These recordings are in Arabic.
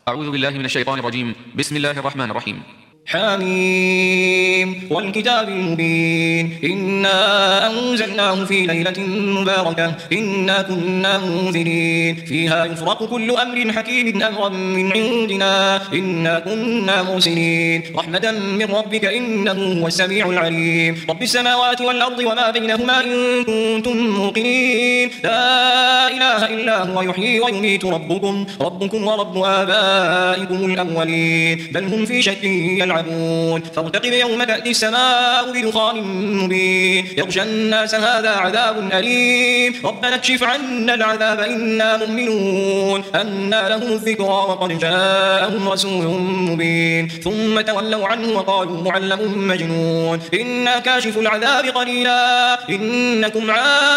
أعوذ بالله من الشيطان الرجيم. بسم الله الرحمن الرحيم. حميم والكتاب المبين إنا أنزلناه في ليلة مباركة إنا كنا منذرين فيها يفرق كل أمر حكيم أمرا من عندنا إنا كنا مرسلين رحمة من ربك إنه هو السميع العليم رب السماوات والأرض وما بينهما إن كنتم موقنين لا إله إلا هو يحيي ويميت ربكم ورب آبائكم الأولين بل هم في شك يلعبون فارتقب يوم تأتي السماء بدخان مبين يغشى الناس هذا عذاب أليم ربنا اكشف عنا العذاب إنا مؤمنون أنى لهم الذكرى وقد جاءهم رسول مبين ثم تولوا عنه وقالوا معلم مجنون إنا كاشف العذاب قليلا إنكم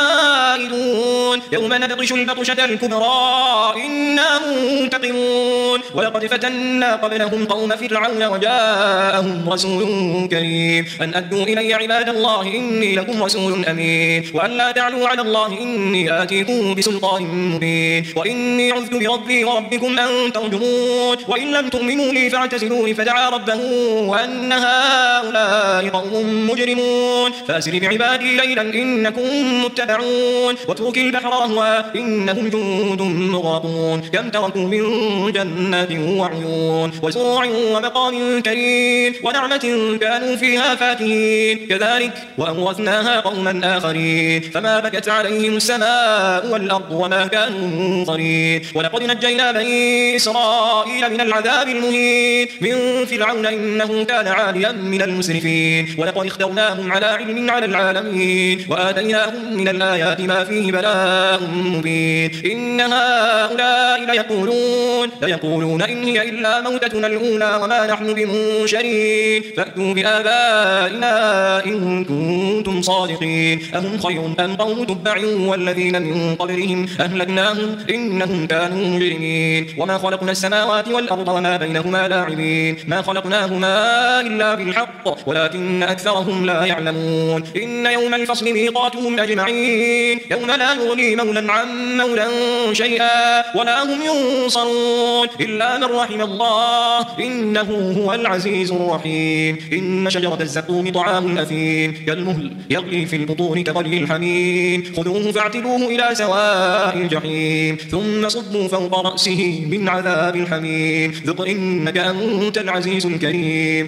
عائدون يوم نبطش البطشة الكبرى إنا منتقمون ولقد فتنا قبلهم قوم فرعون وجاءهم رسول كريم أن أدوا إلي عباد الله إني لكم رسول أمين وأن لا تعلوا على الله إني آتيكم بسلطان مبين وإني عذت بربي وربكم أن ترجمون وإن لم تؤمنوا لي فاعتزلوني فدعا ربه وأن هؤلاء قوم مجرمون فأسر بعبادي ليلا إنكم متبعون واترك البحر رهوا إنهم جند مغرقون كم تركوا من جنات وعيون وزروع ومقام كريم ونعمة كانوا فيها فاكهين كذلك وأورثناها قوما آخرين فما بكت عليهم السماء والأرض وما كانوا منظرين ولقد نجينا بني إسرائيل من العذاب المهين من فرعون إنه كان عاليا من المسرفين ولقد اخترناهم على علم على العالمين وآتيناهم من الآيات ما فيه بلاء مبين إن هؤلاء ليقولون إن هي إلا موتتنا الأولى وما نحن بمنشرين فأتوا بآبائنا إن كنتم صادقين أهم خير أم قوم تبع والذين من قبلهم أهلكناهم إنهم كانوا مجرمين وما خلقنا السماوات والأرض وما بينهما لاعبين ما خلقناهما إلا بالحق ولكن أكثرهم لا يعلمون إن يوم الفصل ميقاتهم أجمعين يوم لا يغني مولا عن مولا شيئا ولا هم ينصرون إلا من رحم الله إنه هو العزيز الرحيم إن شجرة الزقوم طعام الأثيم كالمهل يغلي في البطون كغلي الحميم خذوه فاعتلوه إلى سواء الجحيم ثم صبوا فوق رأسه من عذاب الحميم ذق إنك أنت العزيز الكريم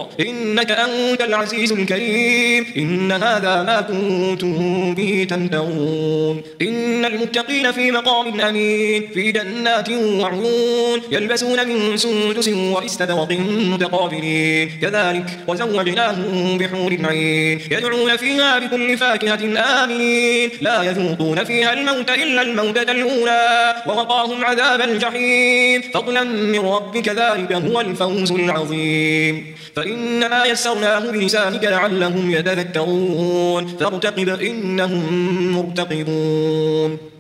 إن هذا ما كنتم به تمترون إن المتقين في مقام أمين في جنات وعيون يلبسون من سندس واستبرق متقابلين كذلك وزوجناهم بحور عين يدعون فيها بكل فاكهة آمين لا يذوقون فيها الموت إلا الموتة الأولى ووقاهم عذاب الجحيم فضلا من ربك ذلك هو الفوز العظيم فإنما يسرناه بلسانك لعلهم يتذكرون فارتقب إنهم مرتقبون.